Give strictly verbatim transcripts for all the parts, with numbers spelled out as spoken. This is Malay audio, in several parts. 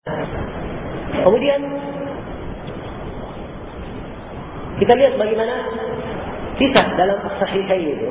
Kemudian kita lihat bagaimana kisah dalam As-Sahihain itu.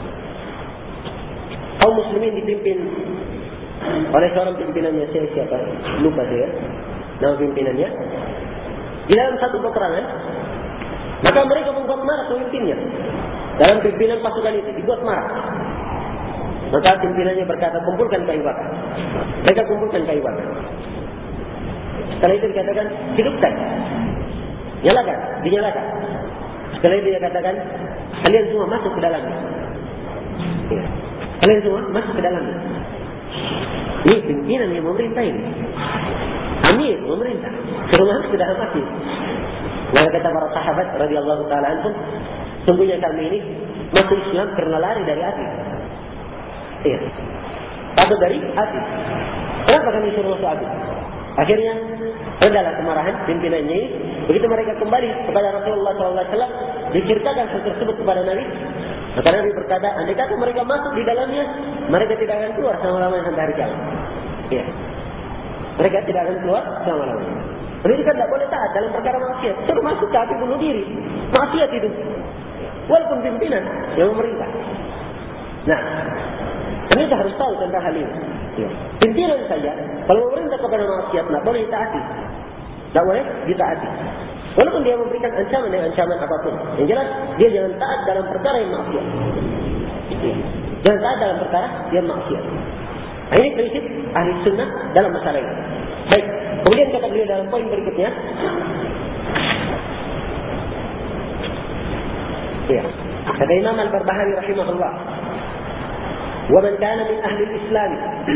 Kaum muslimin dipimpin oleh seorang pimpinannya, saya siapa? Lupa saya nama pimpinannya. Di dalam satu peperangan, maka mereka membuat marah pemimpinnya. Dalam pimpinan pasukan itu dibuat marah. Maka pimpinannya berkata, kumpulkan kayu bakar. Mereka kumpulkan kayu bakar. Setelah itu dikatakan, hidupkan, nyalakan, dinyalakan. Setelah itu dia katakan, kalian semua masuk ke dalamnya. Ya. Kalian semua masuk ke dalamnya. Ini pimpinan yang memerintah ini. Amir memerintah. Suruh masuk ke dalam api. Maka kata para sahabat radhiyallahu taala anhum, sungguhnya kami ini masuk Islam karena lari dari api. Iya. Takut dari api. Kenapa kami suruh masuk api? Akhirnya redalah kemarahan pimpinannya ini. Begitu mereka kembali kepada Rasulullah shallallahu alaihi wasallam, diceritakan hal tersebut kepada Nabi. Maka Nabi berkata, andai kata mereka masuk di dalamnya, mereka tidak akan keluar selama-lamanya sampai hari kiamat. Iya. Mereka tidak akan keluar selama-lamanya. Mereka tidak boleh taat dalam perkara maksiat. Suruh masuk ke api bunuh diri. Maksiat itu. Walaupun pimpinan yang memerintah. Nah, kita harus tahu tentang hal ini. Ya. Pimpinan saja, kalau memerintah kepada maksiat, tidak boleh ditaati. Tidak boleh ditaati. Walaupun dia memberikan ancaman dengan ancaman apapun. Yang jelas, dia jangan taat dalam perkara yang maksiat. Ya. Jangan taat dalam perkara yang maksiat. Nah, ini prinsip ahli sunnah dalam masalah ini. Baik, kemudian kata beliau dalam poin berikutnya. Ya. Kata Imam Al-Barbahari rahimahullah, wa man kana min ahli al-Islam,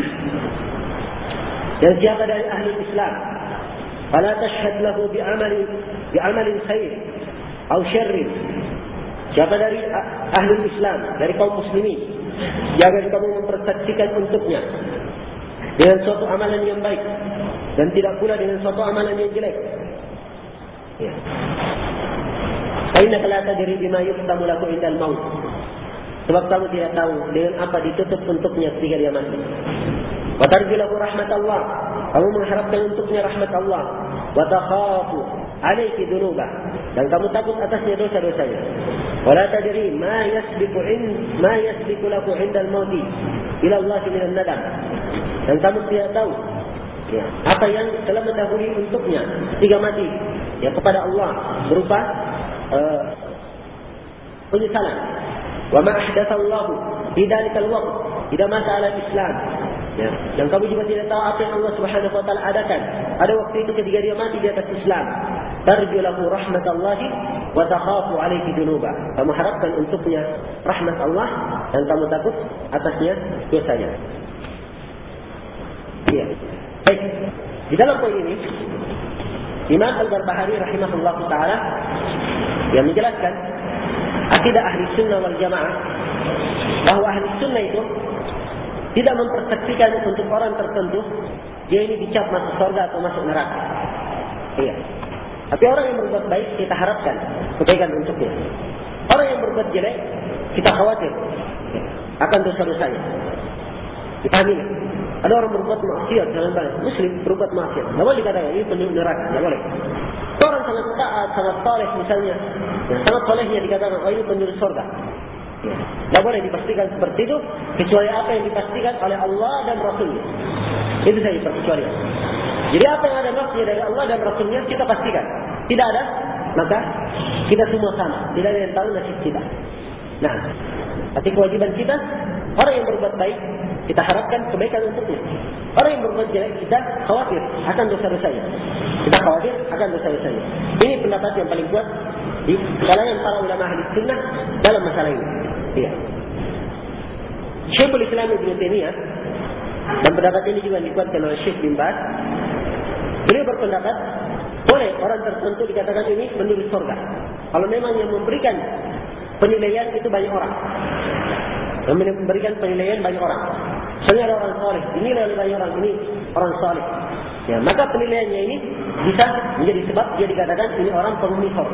dan siapa dari ahli Islam, fala tashhad lahu bi'amali bi'amalin khair atau syarr. Siapa dari ahli Islam, dari kaum muslimin, jangan kamu mempersaksikan untuknya dengan suatu amalan yang baik dan tidak pula dengan suatu amalan yang jelek. Ya. Karena la tadri bima yuftamu lahu indal maut. Sebab kamu tidak tahu dengan apa ditutup untuknya ketika dia mati. Wa tarju lahu rahmatullah. Kamu mengharapkan untuknya rahmat Allah. Wa takhafu alayki dzunubah. Dan kamu takut atasnya dosa-dosanya. Wa la tadri ma yasbiqu in ma yasbiqu lahu indal maut ila Allah min an-nadam. Dan kamu tidak tahu ya, apa yang telah mendahului untuknya ketika mati ya kepada Allah berupa uh, penyesalan. Wa ma ahdatsallahu fi dzalikal waqt idza mata ala Islam. Ya, dan kamu juga tidak tahu apa yang Allah Subhanahu wa taala adakan pada waktu itu ketika dia mati di atas Islam. Tarju lahu rahmatallahi wa takhafu alayhi dunuba. Kamu harapkan untuknya rahmat Allah dan kamu takut atasnya dosanya. Iya. Baik. Di dalam poin ini Imam Al-Barbahari rahimahullah taala yang menjelaskan akidah ahli sunnah wal jamaah bahwa ahli sunnah itu tidak mempersaksikan untuk orang tertentu dia ini dicap masuk surga atau masuk neraka. Iya. Tapi orang yang berbuat baik kita harapkan kebaikan untuknya. Orang yang berbuat jelek kita khawatir akan dosa-dosanya. Dipahami? Ada orang berbuat maksiat jangan banyak. Muslim berbuat maksiat. Tidak boleh dikatakan ini penduduk neraka. Tidak boleh. Orang sangat taat, sangat saleh misalnya, ya, sangat salehnya dikatakan oh ini penduduk surga. Ya. Tidak boleh dipastikan seperti itu kecuali apa yang dipastikan oleh Allah dan Rasulnya. Itu saja perkecualian. Jadi apa yang ada maksudnya dari Allah dan Rasulnya kita pastikan. Tidak ada, maka kita semua sama. Tidak ada yang tahu nasib kita. Nah, tapi kewajiban kita orang yang berbuat baik kita harapkan kebaikan untuknya. Orang yang berbuat jelek kita khawatir akan dosa-dosanya. Kita khawatir akan dosa-dosanya. Ini pendapat yang paling kuat di kalangan para ulama ahli sunnah dalam masalah ini. Iya. Syekhul Islam Ibnu Taimiyah dan pendapat ini juga dikuatkan oleh Syekh bin Baz. Beliau berpendapat boleh orang tertentu dikatakan ini penduduk surga kalau memang yang memberikan penilaian itu banyak orang. Yang memberikan penilaian banyak orang. Misalnya ada orang saleh, dinilai oleh banyak orang, ini orang saleh. Ya, maka penilaiannya ini bisa menjadi sebab dia dikatakan ini orang penghuni surga.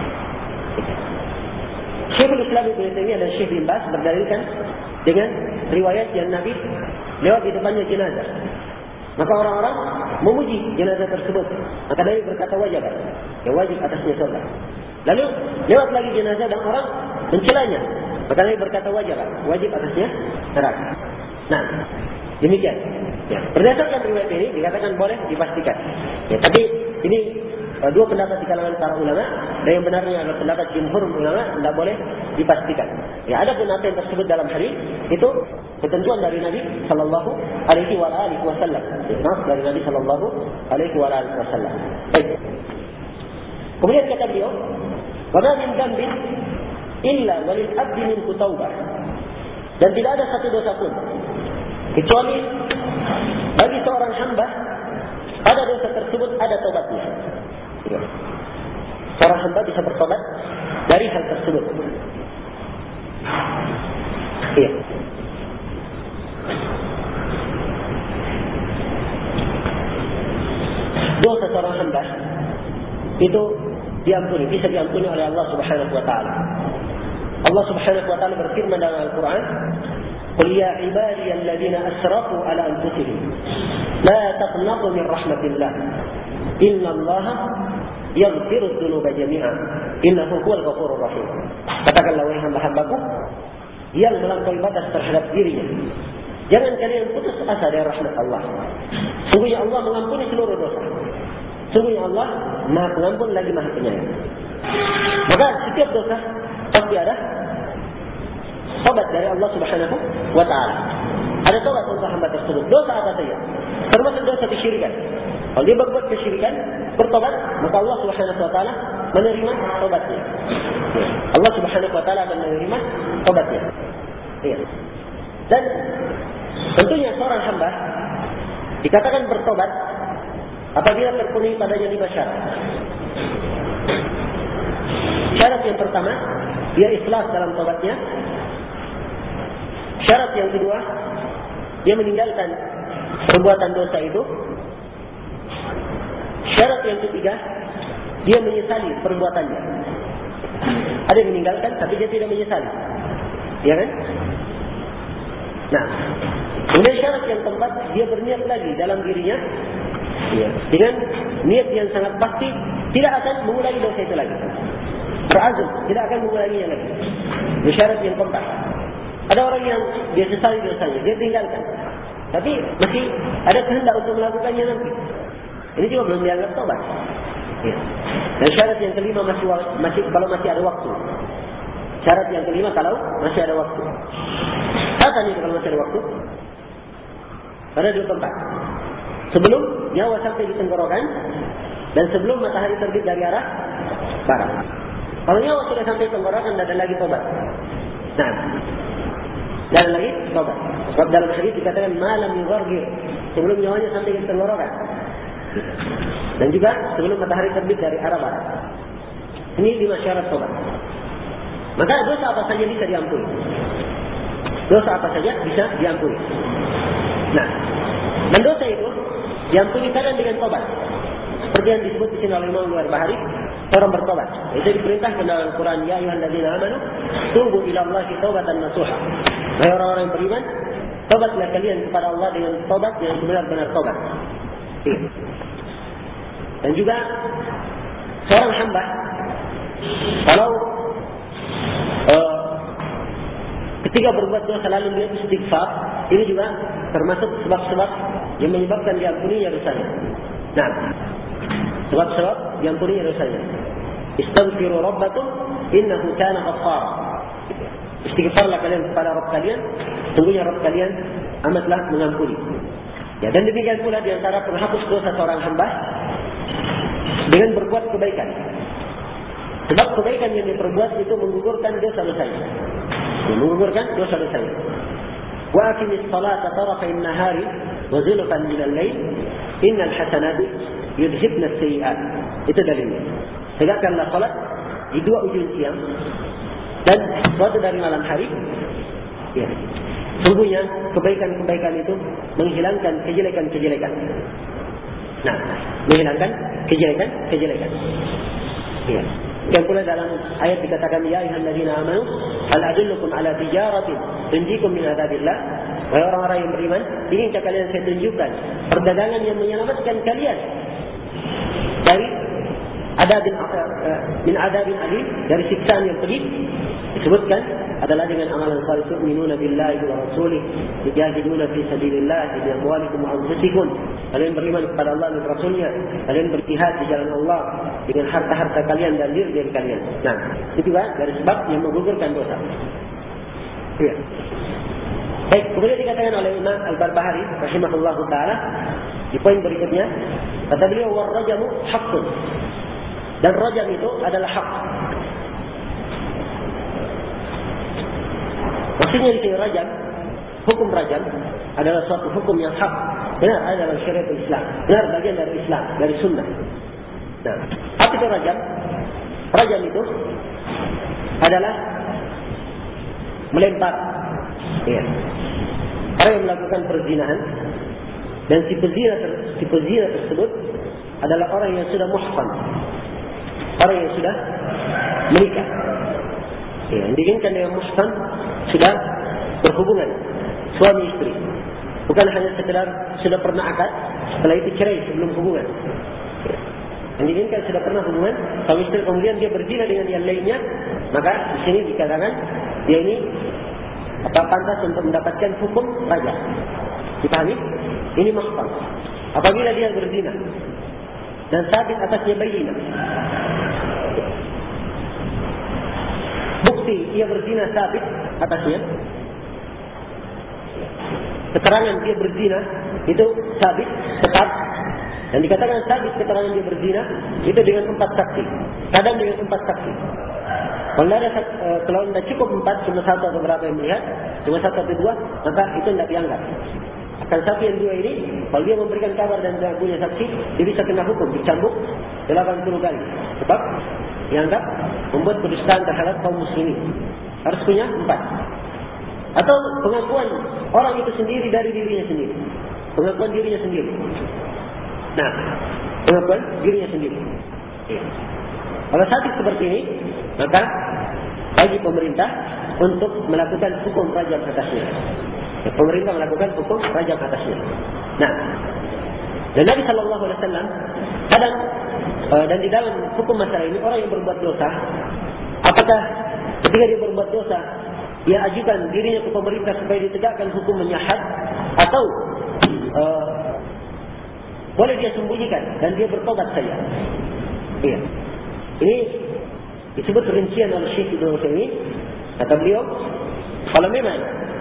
Syekhul Islam Ibnu Taimiyah dan Syekh bin Baz berdalilkan dengan riwayat yang Nabi lewat di depannya jenazah. Maka orang-orang memuji jenazah tersebut, maka Nabi berkata wajib, ya wajib atasnya surga. Lalu lewat lagi jenazah dan orang mencelanya, maka Nabi berkata wajib, wajib atasnya neraka. Nah, demikian. Ya, berdasarkan riwayat ini dikatakan boleh dipastikan. Ya, tapi ini uh, dua pendapat di kalangan para ulama, dan yang benarnya adalah pendapat jumhur ulama tidak boleh dipastikan. Ya, ada pun apa yang tersebut dalam hadis itu ketentuan dari Nabi Sallallahu Alaihi Wasallam. Nah, dari Nabi Sallallahu Alaihi Wasallam. Baik. Kemudian kata beliau, "Wala min dzambin illa walil abdi minhu taubah." Dan tidak ada satu dosa pun kecuali bagi seorang hamba pada dosa tersebut ada taubatnya. Ya. Seorang hamba bisa bertobat dari hal tersebut. Iya. Dosa seorang hamba itu diampuni, bisa diampuni oleh Allah Subhanahu wa taala. Allah Subhanahu wa taala berfirman dalam Al-Qur'an, "Qul ya ibadiyalladzina asrafu ala anfusihim la taqnatu min rahmatillah. Innallaha yaghfiru dzunuba jami'an. Innahu huwal ghafurur rahim." Katakanlah wahai hamba-hambaku yang melampaui batas terhadap dirinya, jangan kalian putus asa dari rahmat Allah. Sungguhnya Allah mengampuni seluruh dosa. Sungguhnya Allah Maha Pengampun lagi Maha Penyayang. Maka setiap dosa pasti ada taubat dari Allah Subhanahu wa taala. Ada taubat untuk hamba tersebut. Dosa apa saja? Termasuk dosa kesyirikan. Kalau dia berbuat kesyirikan, bertobat, maka Allah Subhanahu wa taala menerima taubatnya. Allah Subhanahu wa taala akan menerima taubatnya. Iya. Dan tentunya seorang hamba dikatakan bertobat apabila terpenuhi padanya lima syarat. Syarat yang pertama, dia ikhlas dalam taubatnya. Syarat yang kedua, dia meninggalkan perbuatan dosa itu. Syarat yang ketiga, dia menyesali perbuatannya. Ada yang meninggalkan, tapi dia tidak menyesali. Ya kan? Nah, kemudian syarat yang keempat, dia berniat lagi dalam dirinya, ya, dengan niat yang sangat pasti, tidak akan mengulangi dosa itu lagi. Berazam, tidak akan mengulanginya lagi. Ini syarat yang keempat. Ada orang yang dia sesali dosanya, dia tinggalkan, tapi masih ada kehendak untuk melakukannya nanti. Ini juga belum dianggap taubat. Ya. Dan syarat yang kelima masih, masih kalau masih ada waktu. Syarat yang kelima kalau masih ada waktu. Kapan itu kalau masih ada waktu? Pada dua tempat. Sebelum nyawa sampai di tenggorokan dan sebelum matahari terbit dari arah barat. Kalau nyawa sudah sampai tenggorokan, tidak ada lagi taubat. Nah, tidak ada lagi taubat. Sebab dalam hadis dikatakan malam yughargir, sebelum nyawanya sampai di tenggorokan. Dan juga sebelum matahari terbit dari arah barat. Ini lima syarat taubat. Maka dosa apa saja bisa diampuni. Dosa apa saja bisa diampuni. Nah, dan dosa itu diampuni kadang dengan taubat. Seperti yang disebut di sini oleh Imam Al-Barbahari, orang bertobat. Itu diperintahkan dalam Al-Quran, ya ayyuhalladzina amanu tubu ila Allahi taubatan nasuha. Wahai orang-orang yang beriman, taubatlah kalian kepada Allah dengan taubat yang benar-benar taubat. Dan juga seorang hamba kalau uh, ketika berbuat dosa lalu dia istighfar, ini juga termasuk sebab-sebab yang menyebabkan diampuninya dosanya. Nah, sebab-sebab diampuninya dosanya. Istaghfiru rabbakum innahu kana ghaffara. Istighfarlah kalian kepada Rabb kalian, sungguhnya Rabb kalian amatlah mengampuni. Ya, dan demikian pula di antara penghapus dosa seorang hamba dengan berbuat kebaikan. Sebab kebaikan yang diperbuat itu menggugurkan dosa-dosanya. Menggugurkan dosa-dosanya. Wa aqimis salata tarafa'in nahari wa zulfan minal lail innal hasanati yudhibna as-sayyi'at. Itu dalilnya. Tegakkanlah salat di dua ujung siang dan suatu dari malam hari. Ya. Sungguhnya kebaikan-kebaikan itu menghilangkan kejelekan-kejelekan. Nah, menghilangkan kejelekan-kejelekan. Ya. Yang pula dalam ayat dikatakan ya ayyuhalladzina amanu hal adullukum ala tijaratin tunjikum min adzabillah Wahai orang-orang yang beriman, inginkah kalian saya tunjukkan perdagangan yang menyelamatkan kalian dari adabin min adabin alim, dari siksaan yang pedih? Disebutkan adalah dengan amalan salih, tu'minuna billahi wa rasulih, tujahiduna fi sabilillah bi amwalikum wa anfusikum. Kalian beriman kepada Allah dan Rasulnya, kalian berjihad di jalan Allah dengan harta-harta kalian dan diri kalian. Nah, itu juga dari sebab yang menggugurkan dosa. Ya. Baik, kemudian dikatakan oleh Imam Al-Barbahari rahimahullahu taala di poin berikutnya, kata beliau, war rajamu haqqun. Dan rajam itu adalah hak. Maksudnya di sini rajam, hukum rajam adalah suatu hukum yang hak. Benar, ada dalam syariat Islam. Benar, bagian dari Islam, dari sunnah. Nah, apa itu rajam? Rajam itu adalah melempar. Ya. Orang yang melakukan perzinahan, dan si pezina, si pezina tersebut adalah orang yang sudah muhsan, orang yang sudah menikah. Ya, yang diinginkan dengan muhsan sudah berhubungan suami istri, bukan hanya sekedar sudah pernah akad, setelah itu cerai sebelum hubungan. Ya. Yang diinginkan sudah pernah hubungan suami istri, kemudian dia berzina dengan yang lainnya, maka di sini dikatakan dia ini apa pantas untuk mendapatkan hukum raja. Dipahami? Ini muhsan. Apabila dia berzina dan sabit atasnya bayyinah, bukti ia berzina sabit atasnya, keterangan dia berzina itu sabit, tetap, dan dikatakan sabit keterangan dia berzina itu dengan empat saksi, kadang dengan empat saksi. Kalau ada kalau tidak cukup empat, cuma satu atau berapa yang melihat, cuma satu atau dua, maka itu tidak dianggap. Akan saksi yang dua ini, kalau dia memberikan kabar dan tidak punya saksi, dia bisa kena hukum, dicambuk delapan puluh kali. Sebab dianggap membuat kedustaan terhadap kaum muslimin. Harus punya empat. Atau pengakuan orang itu sendiri dari dirinya sendiri. Pengakuan dirinya sendiri. Nah, pengakuan dirinya sendiri. Ya. Kalau sakit seperti ini, maka bagi pemerintah untuk melakukan hukum rajam atasnya. Ya, pemerintah melakukan hukum rajam atasnya. Nah, dan Nabi Shallallahu Alaihi Wasallam kadang uh, dan di dalam hukum masalah ini, orang yang berbuat dosa, apakah ketika dia berbuat dosa dia ajukan dirinya ke pemerintah supaya ditegakkan hukum menyahad, atau uh, boleh dia sembunyikan dan dia bertobat saja? Iya. Ini disebut rincian oleh Syekh Ibnu Utsaimin. Kata beliau, kalau memang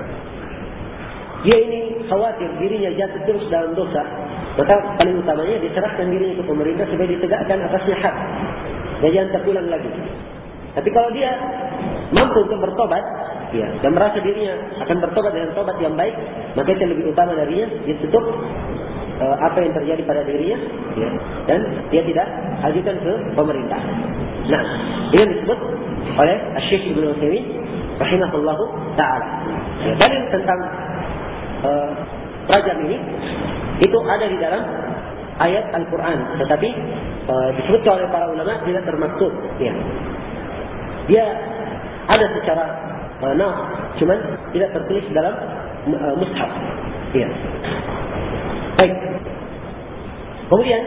dia ini khawatir dirinya jatuh terus dalam dosa, maka paling utamanya diserahkan dirinya ke pemerintah supaya ditegakkan atasnya had, dan jangan terulang lagi. Tapi kalau dia mampu untuk bertobat, ya, dan merasa dirinya akan bertobat dengan tobat yang baik, maka itu lebih utama darinya dia tutup uh, apa yang terjadi pada dirinya, ya, dan dia tidak ajukan ke pemerintah. Nah, ini disebut oleh Syekh Ibnu Utsaimin rahimahullahu taala. Ya, dalil tentang uh, rajam ini itu ada di dalam ayat Al-Quran, tetapi uh, disebutkan oleh para ulama tidak termaksud. Ya, dia ada secara uh, nah, cuman tidak tertulis dalam uh, mushaf. Ya. Baik. Kemudian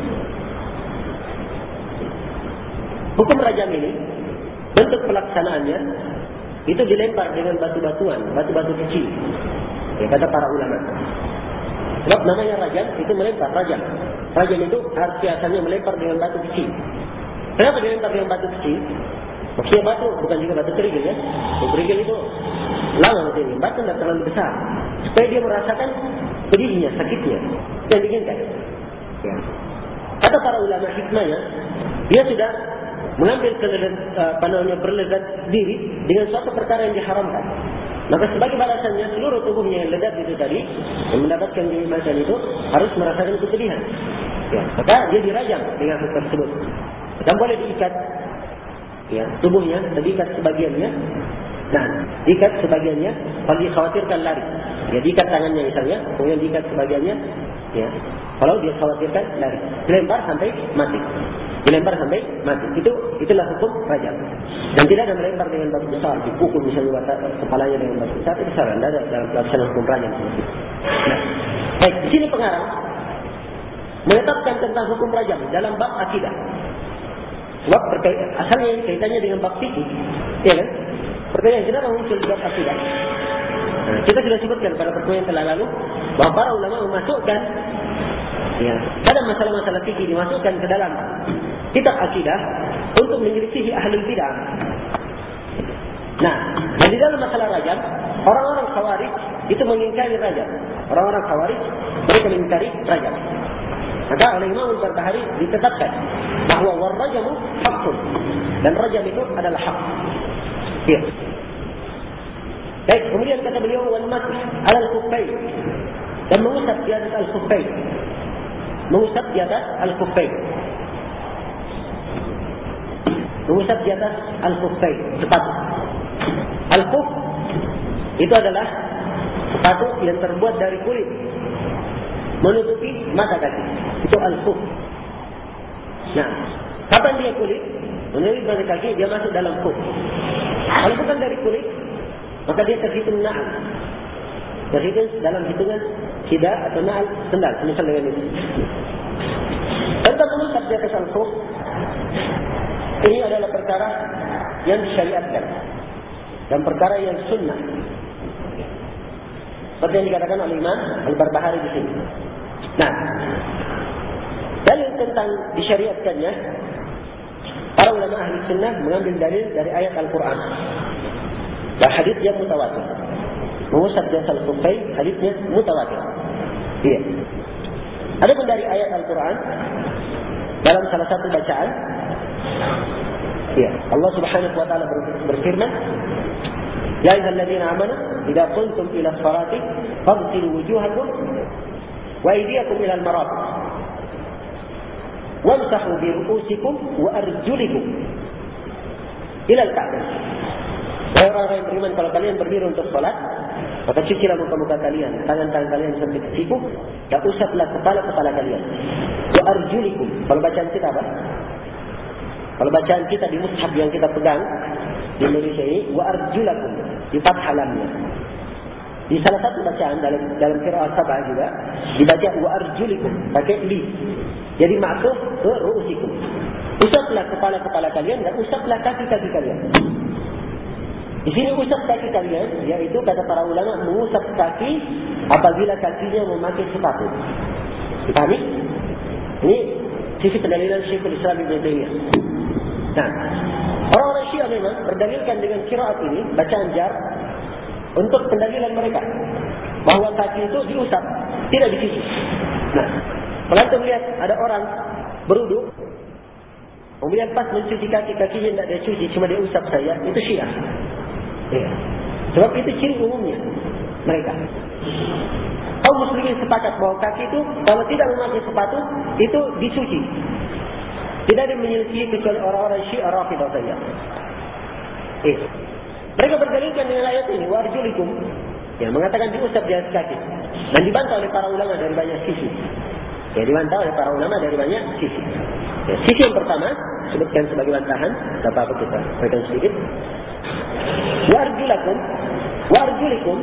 hukum rajam ini, bentuk pelaksanaannya itu dilempar dengan batu-batuan, batu-batu kecil. Ya, kata para ulama. Sebab namanya rajam itu melempar, rajam. Rajam itu harus biasanya melempar dengan batu kecil. Kenapa dilempar dengan batu kecil? Maksudnya batu bukan juga batu kerikil, ya. Batu kerikil itu lama ini, batu tidak terlalu besar, supaya dia merasakan pedihnya, sakitnya, yang diinginkan. Ya. Kata para ulama hikmahnya, dia sudah mengambil kelezat, apa namanya, berlezat diri dengan suatu perkara yang diharamkan. Maka sebagai balasannya seluruh tubuhnya yang lezat itu tadi, yang mendapatkan kenikmatan itu harus merasakan kesedihan. Ya. Maka dia dirajam dengan hal tersebut. Dan boleh diikat, ya, tubuhnya, diikat sebagiannya. Nah, diikat sebagiannya, kalau dikhawatirkan lari, ya, diikat tangannya misalnya, kemudian diikat sebagiannya, ya, kalau dia khawatirkan lari, dilempar sampai mati. dilempar sampai mati. Itu itulah hukum rajam. Dan tidak ada melempar dengan batu besar, dipukul misalnya kepalanya dengan batu besar, itu salah. Tidak ada dalam pelaksanaan hukum rajam. Nah, baik, di sini pengarang menetapkan tentang hukum rajam dalam bab akidah. Sebab berkaitan, asalnya kaitannya dengan bab fikih, ya kan? Pertanyaan kenapa muncul di bab akidah? Nah, kita sudah sebutkan pada pertemuan yang telah lalu bahawa para ulama memasukkan, ya, pada masalah-masalah fikih dimasukkan ke dalam kitab akidah untuk menyelisihi ahlul bidah. Nah, dan di dalam masalah rajam, orang-orang khawarij itu mengingkari rajam. Orang-orang khawarij mereka mengingkari rajam. Maka oleh Imam Al-Barbahari ditetapkan bahawa war-rajamu haqqun, dan rajam itu adalah hak. Ya. Baik, kemudian kata beliau wal masih ala al-khuffain, dan mengusap di atas al-khuffain. Mengusap di atas al-khuffain. Mengusap di atas al-khuffain, sepatu. Al-khuff itu adalah sepatu yang terbuat dari kulit menutupi mata kaki. Itu al-khuff. Nah, kapan dia kulit menutupi mata kaki, dia masuk dalam khuff. Kalau bukan dari kulit, maka dia terhitung na'al. Terhitung dalam hitungan kida atau na'al sendal, semisal dengan itu. Tentang mengusap di atas al-khuff, ini adalah perkara yang disyariatkan dan perkara yang sunnah. Seperti yang dikatakan oleh Imam Al-Barbahari di sini. Nah, dalil tentang disyariatkannya, para ulama ahli sunnah mengambil dalil dari ayat Al-Quran dan hadis yang mutawatir. Mengusap di atas al-khuffain, hadisnya mutawatir. Iya. Adapun dari ayat Al-Quran dalam salah satu bacaan, ya, Allah Subhanahu wa taala berfirman, "Ya ayyuhalladzina amanu, idza qumtum ila sholati faghsilu wujuhakum wa aydiyakum ila al-marafiq wamsahu bi ru'usikum wa arjulikum ila al-ka'bah." Wahai orang-orang yang beriman, kalau kalian berdiri untuk salat, maka cucilah muka-muka kalian, tangan-tangan kalian sampai ke siku, dan usaplah kepala-kepala kalian. Wa arjulikum. Kalau bacaan kita apa? Kalau bacaan kita di mushaf yang kita pegang di Indonesia ini, wa arjulakum, di fathah lamnya. Di salah satu bacaan dalam dalam qiraat sabah juga dibaca wa arjulikum pakai li. Jadi maksud ke ru'usikum. Usaplah kepala-kepala kalian dan usaplah kaki-kaki kalian. Di sini usap kaki kalian, yaitu kata para ulama mengusap kaki apabila kakinya memakai sepatu. Dipahami? Ini sisi pendalilan Syekhul Islam Ibnu Taimiyah. Nah, orang-orang Syiah memang berdalilkan dengan qiraat ini, bacaan jar, untuk pendalilan mereka bahawa kaki itu diusap, tidak dicuci. Nah, kalau kita melihat ada orang beruduk, kemudian pas mencuci kaki, kakinya tidak dia cuci, cuma dia usap saja, itu Syiah. Ya. Sebab itu ciri umumnya mereka. Kaum muslimin sepakat bahawa kaki itu kalau tidak memakai sepatu itu dicuci. Tidak ada menyelesaikan kecuali orang-orang Syiah Rafidah saja. Eh. Mereka berdalilkan dengan ayat ini, wa arjulikum, yang mengatakan diusap di atas kaki, dan dibantah oleh para ulama dari banyak sisi. Ya, dibantah oleh para ulama dari banyak sisi. Ya, sisi yang pertama sebutkan sebagai bantahan, tak apa-apa kita berikan sedikit. Wa arjulakum, wa arjulikum.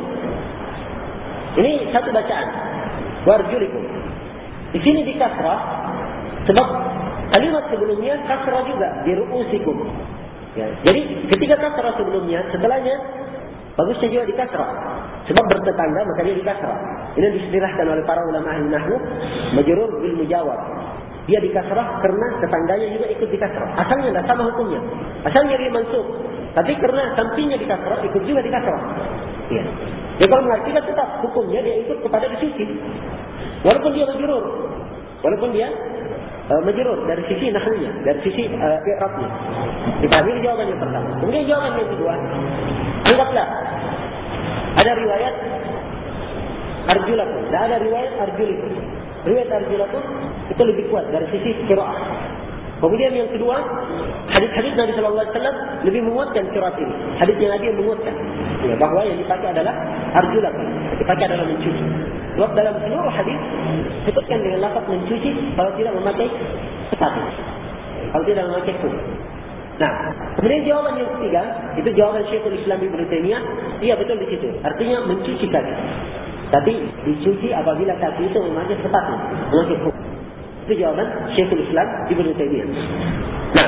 Ini satu bacaan. Wa arjulikum. Di sini di kasrah, sebab kalimat sebelumnya kasrah juga di ru'usikum. Ya, jadi ketika kasrah sebelumnya, setelahnya bagusnya juga di kasrah. Sebab bertetangga maka dia di kasrah. Ini distilahkan oleh para ulama ahli nahwu majrur bil mujawab. Dia di kasrah karena tetangganya juga ikut di kasrah. Asalnya tidak sama hukumnya. Asalnya dia mansub, tapi karena sampingnya di kasrah ikut juga di kasrah. Ya. Jadi kalau mengartikan tetap hukumnya dia ikut kepada disuci. Walaupun dia majrur, walaupun dia uh, majrur dari sisi nahwunya, dari sisi uh, i'rabnya. Dipahami jawaban yang pertama. Kemudian jawaban yang kedua, anggaplah ada riwayat arjulakum, dan ada riwayat arjulikum. Riwayat arjulakum itu lebih kuat dari sisi qiraah. Kemudian yang kedua, hadis-hadis Nabi sallallahu alaihi wasallam lebih menguatkan qiraat ini. Hadis yang Nabi menguatkan ya, bahawa yang dipakai adalah arjulakum, dipakai adalah mencuci. Sebab dalam seluruh hadis sebutkan dengan lafaz mencuci kalau tidak memakai sepatu. kalau tidak memakai khuf. Nah, kemudian jawaban yang ketiga, itu jawaban Syekhul Islam Ibnu Taimiyah, iya betul di situ. Artinya mencuci kaki. Tapi dicuci apabila kaki itu memakai sepatu, memakai khuf. Itu jawaban Syekhul Islam Ibnu Taimiyah. Nah,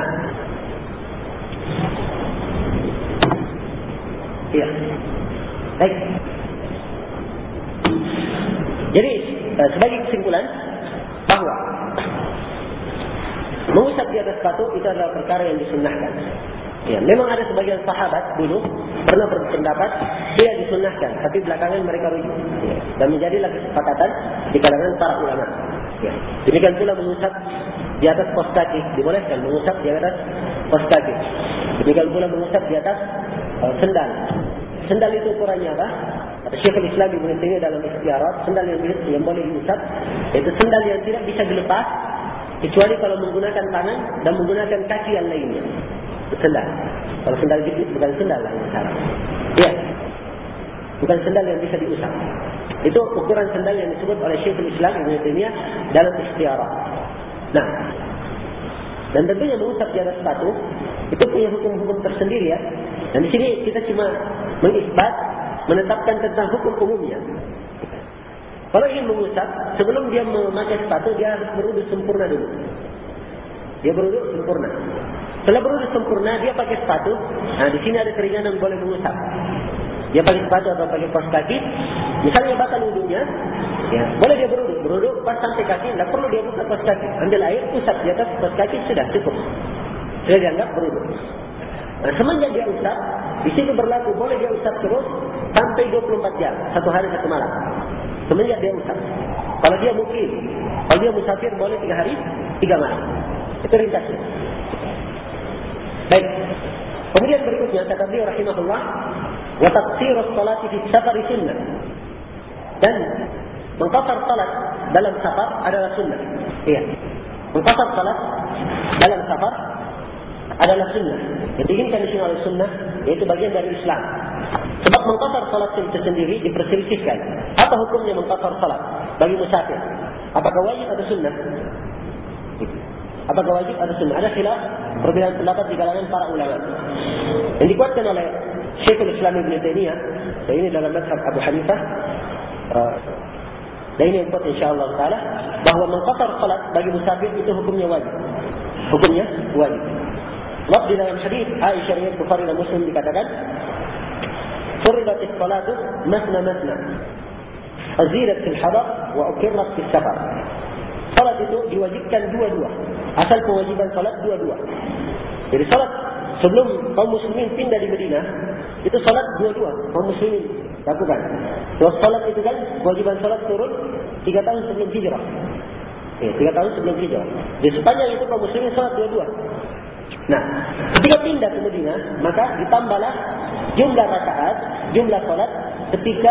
iya. Baik. Jadi sebagai kesimpulan bahawa mengusap di atas sepatu itu adalah perkara yang disunnahkan. Ya, memang ada sebagian sahabat dulu pernah berpendapat dia disunnahkan, tapi belakangan mereka rujuk. Ya, dan menjadilah kesepakatan di kalangan para ulama. Ya, demikian pula mengusap di atas kos kaki, dibolehkan mengusap di atas kos kaki. Demikian pula mengusap di atas uh, sendal. Sendal itu ukurannya apa? Kata Syekhul Islam Ibnu Taimiyah dalam Ikhtiarat, sendal yang, yang boleh diusap itu sendal yang tidak bisa dilepas kecuali kalau menggunakan tangan dan menggunakan kaki yang lainnya. Sendal. Kalau sendal jepit bukan sendal lah yang haram. Ya. Bukan sendal yang bisa diusap. Itu ukuran sendal yang disebut oleh Syekhul Islam Ibnu Taimiyah dalam Ikhtiarat. Nah, dan tentunya mengusap di atas sepatu itu punya hukum-hukum tersendiri ya. Dan di sini kita cuma mengisbat, menetapkan tentang hukum umumnya. Kalau ingin mengusap, sebelum dia memakai sepatu, dia harus berwudu sempurna dulu. Dia berwudu sempurna. Setelah berwudu sempurna, dia pakai sepatu. Nah, di sini ada keringanan boleh mengusap. Dia pakai sepatu atau pakai kos kaki. Misalnya batal wudunya, ya, boleh dia berwudu. Berwudu pas sampai kaki, tidak perlu dia buka kos kaki. Ambil air, usap di atas kos kaki, sudah cukup. Sudah dianggap berwudu. Nah, semenjak dia usap, di situ berlaku boleh dia usap terus sampai dua puluh empat jam, satu hari satu malam. Semenjak dia usap. Kalau dia mukim, kalau dia musafir boleh tiga hari, tiga malam. Itu ringkasnya. Baik. Kemudian berikutnya kata beliau rahimahullah, wa taqsirus salati fi safar sunnah. Dan mengqasar salat dalam safar adalah sunnah. Iya. Mengqasar salat dalam safar adalah sunnah. Yang diinginkan di sini oleh sunnah yaitu bagian dari Islam. Sebab mengqasar salat itu sendiri diperselisihkan. Apa hukumnya mengqasar salat bagi musafir? Apakah wajib atau sunnah? Apakah wajib atau sunnah? Ada khilaf perbedaan pendapat di kalangan para ulama. Yang dikuatkan oleh Syekhul Islam Ibnu Taimiyah, dan ini dalam mazhab Abu Hanifah, uh, dan ini yang kuat insyaallah taala, bahawa mengqasar salat bagi musafir itu hukumnya wajib. Hukumnya wajib. Sebab di dalam hadis Aisyah riwayat Bukhari dan Muslim dikatakan, "Furidatis salatu masna masna, azidat fil hadar wa ukirrat fis safar." Salat itu diwajibkan dua-dua. Asal kewajiban salat dua-dua. Jadi salat sebelum kaum muslimin pindah di Madinah, itu salat dua-dua kaum muslimin lakukan. Terus salat itu kan kewajiban salat turun tiga tahun sebelum hijrah. Ya, tiga tahun sebelum hijrah. Di sepanjang itu kaum muslimin salat dua-dua. Nah, ketika pindah ke Madinah, maka ditambahlah jumlah rakaat, jumlah salat ketika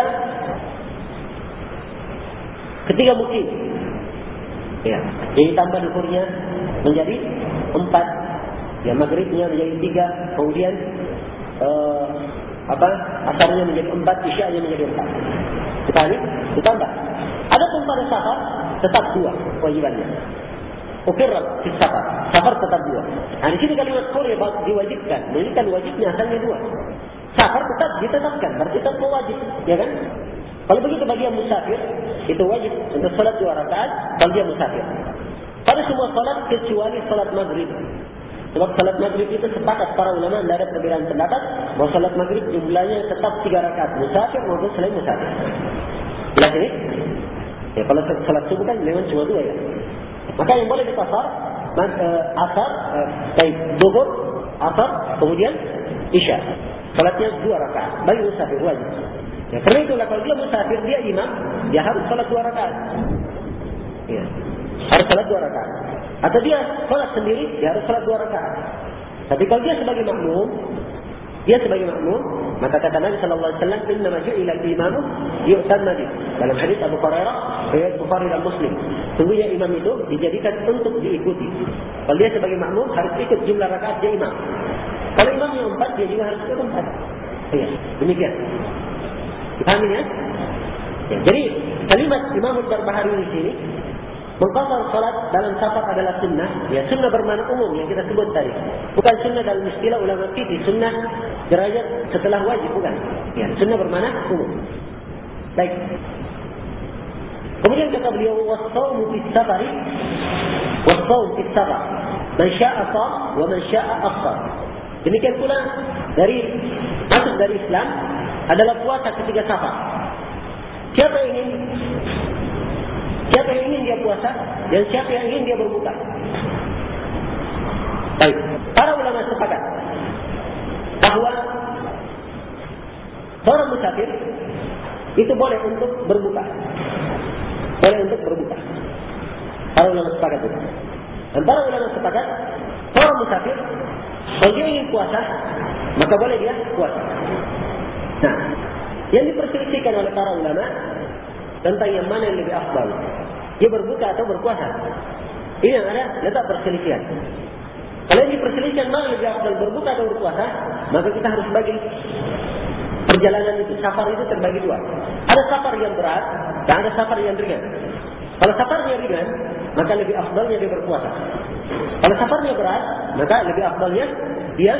ketika mukim. Ya, jadi tambah duhurnya menjadi empat, ya maghribnya menjadi tiga, kemudian uh, apa asarnya menjadi empat, isya'nya menjadi empat. Kita ini ditambah. Adapun pada safar tetap dua kewajibannya. Ukirrat fi safar, safar tetap dua. Nah, di sini kalimat qurra diwajibkan, ini kan wajibnya asalnya dua. Safar tetap ditetapkan, berarti tetap wajib, ya kan? Kalau begitu bagi yang musafir, itu wajib untuk salat dua rakaat kalau dia musafir. Pada semua salat kecuali salat maghrib. Sebab salat maghrib itu sepakat para ulama, tidak ada perbedaan pendapat bahawa salat maghrib jumlahnya tetap tiga rakaat musafir maupun selain musafir. Jelas ini? Ya, kalau salat subuh kan memang cuma dua ya. Maka yang boleh dikasar asar, baik zuhur, asar, kemudian isya. Salatnya dua rakaat bagi musafir wajib. Ya, karena itulah kalau dia musafir, dia imam, dia harus salat dua rakaat. Ya, harus salat dua rakaat. Atau dia salat sendiri, dia harus salat dua rakaat. Tapi kalau dia sebagai makmum, dia sebagai makmum, maka kata Nabi sallallahu alaihi wasallam, "Inna ma ju'ila al-imamu yu'tamma bih." Dalam hadis Abu Hurairah, riwayat Bukhari dan Muslim. Sungguhnya imam itu dijadikan untuk diikuti. Kalau dia sebagai makmum harus ikut jumlah rakaat dia imam. Kalau imamnya empat, dia juga harus ikut empat. Ya, demikian. Paham ya? Ya? Jadi kalimat Imam Al-Barbahari di sini Mengqasar salat dalam safar adalah sunnah. Ya, sunnah bermakna umum yang kita sebut tadi. Bukan sunnah dalam istilah ulama fikih, sunnah derajat setelah wajib, bukan. Ya, sunnah bermakna umum. Baik. Kemudian kata beliau, was-shaumu fis safari, was-shaum fis safar. Man syaa'a sham wa man syaa'a afṭar. Demikian pula dari masuk dari Islam adalah puasa ketika safar. Siapa yang ingin Siapa yang ingin dia puasa dan siapa yang ingin dia berbuka. Baik, para ulama sepakat bahwa seorang musafir itu boleh untuk berbuka. Boleh untuk berbuka. Para ulama sepakat itu. Dan para ulama sepakat seorang musafir kalau dia ingin puasa, maka boleh dia puasa. Nah, yang diperselisihkan oleh para ulama tentang yang mana yang lebih afdal, dia berbuka atau berpuasa. Ini yang ada letak perselisihan. Kalau yang diperselisihkan mana lebih afdal, berbuka atau berpuasa, maka kita harus bagi perjalanan itu, safar itu terbagi dua. Ada safar yang berat dan ada safar yang ringan. Kalau safarnya ringan, maka lebih afdalnya dia berpuasa. Kalau safarnya berat, maka lebih afdalnya dia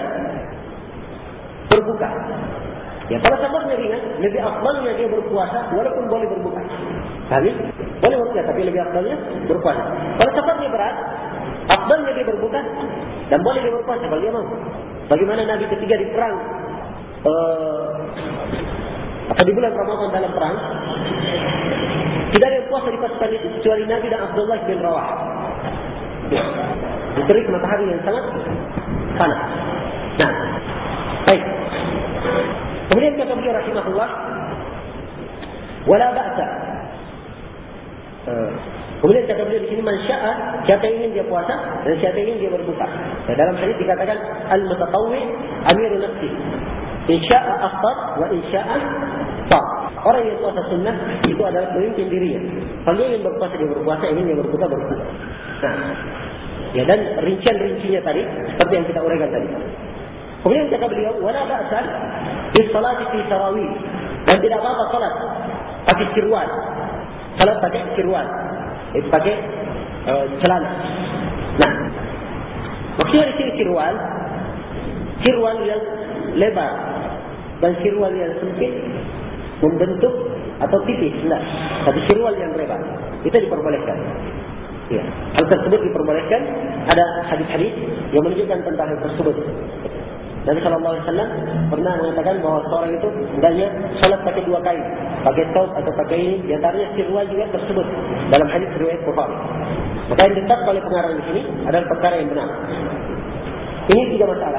berbuka. Ya, kalau safarnya ringan, lebih afdalnya dia berpuasa walaupun boleh berbuka. Kali boleh berbuka tapi lebih afdalnya berpuasa. Kalau safarnya berat, afdalnya dia berbuka dan boleh dia berpuasa kalau dia mau. Bagaimana Nabi ketiga di perang uh, atau di bulan Ramadan dalam perang, tidak ada yang puasa di pasukan itu kecuali Nabi dan Abdullah bin Rawah. Ya, di terik matahari yang sangat panas. Nah, baik. Kemudian kata beliau rahimahullah, wala ba'sa. Uh, kemudian kata beliau di sini, man syaa, siapa yang ingin dia puasa dan siapa yang ingin dia berbuka. Nah, dalam hadis dikatakan al-mutatawwi amirun nafsi. In syaa afṭar wa in syaa tar. Orang yang puasa sunnah itu adalah pemimpin dirinya. Kalau dia ingin berpuasa dia berpuasa, ingin dia berbuka berbuka. Nah, ya, dan rincian-rincinya tadi seperti yang kita uraikan tadi. Kemudian kata beliau, wala ba'sa fi salati fi tarawih. Dan tidak apa-apa salat pakai sirwal. Salat pakai sirwal. Itu pakai uh, celana. Nah, maksudnya di sini sirwal, sirwal yang lebar dan sirwal yang sempit membentuk atau tipis, nah, tapi sirwal yang lebar itu diperbolehkan. Ya, hal tersebut diperbolehkan. Ada hadis-hadis yang menunjukkan tentang hal tersebut. Nabi Shallallahu Alaihi Wasallam pernah mengatakan bahawa seorang itu hendaknya salat pakai dua kain, pakai thawb atau pakai ini. Di antaranya sirwal juga tersebut dalam hadis riwayat Bukhari. Maka yang tetap oleh pengarang di sini adalah perkara yang benar. Ini tiga masalah.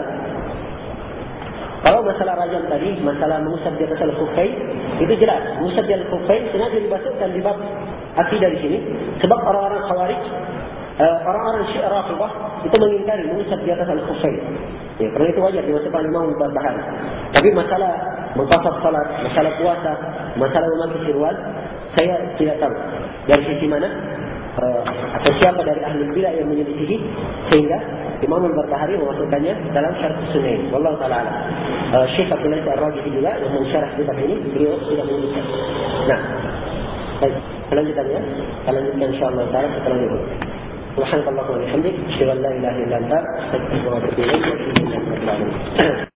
Kalau masalah rajam tadi, masalah mengusap di atas al-khuffain, itu jelas. Mengusap di al-khuffain sengaja dimasukkan di bab akidah di sini, sebab orang-orang Khawarij, uh, orang-orang Syiah Rafidhah itu mengingkari mengusap di atas al-khuffain. Ya, kerana itu wajar dimasukkan Imam Al-Barbahari. Tapi masalah mengqasar salat, masalah puasa, masalah memakai sirwal, saya tidak tahu dari sisi mana uh, atau siapa dari ahli bidah yang menyelisihi sehingga Imam Al-Barbahari memasukkannya dalam syarh Sunnah. Wallahu taala alam. Uh, Syekh Abdul Aziz Ar-Rajihi juga yang mensyarah kitab ini, beliau sudah menyebutkan. Nah, baik, selanjutnya, selanjutnya insyaallah taala setelah ini. Subhanallah wa bihamdihi, asyhadu an la ilaha illa anta, astaghfiruka wa atubu ilaik.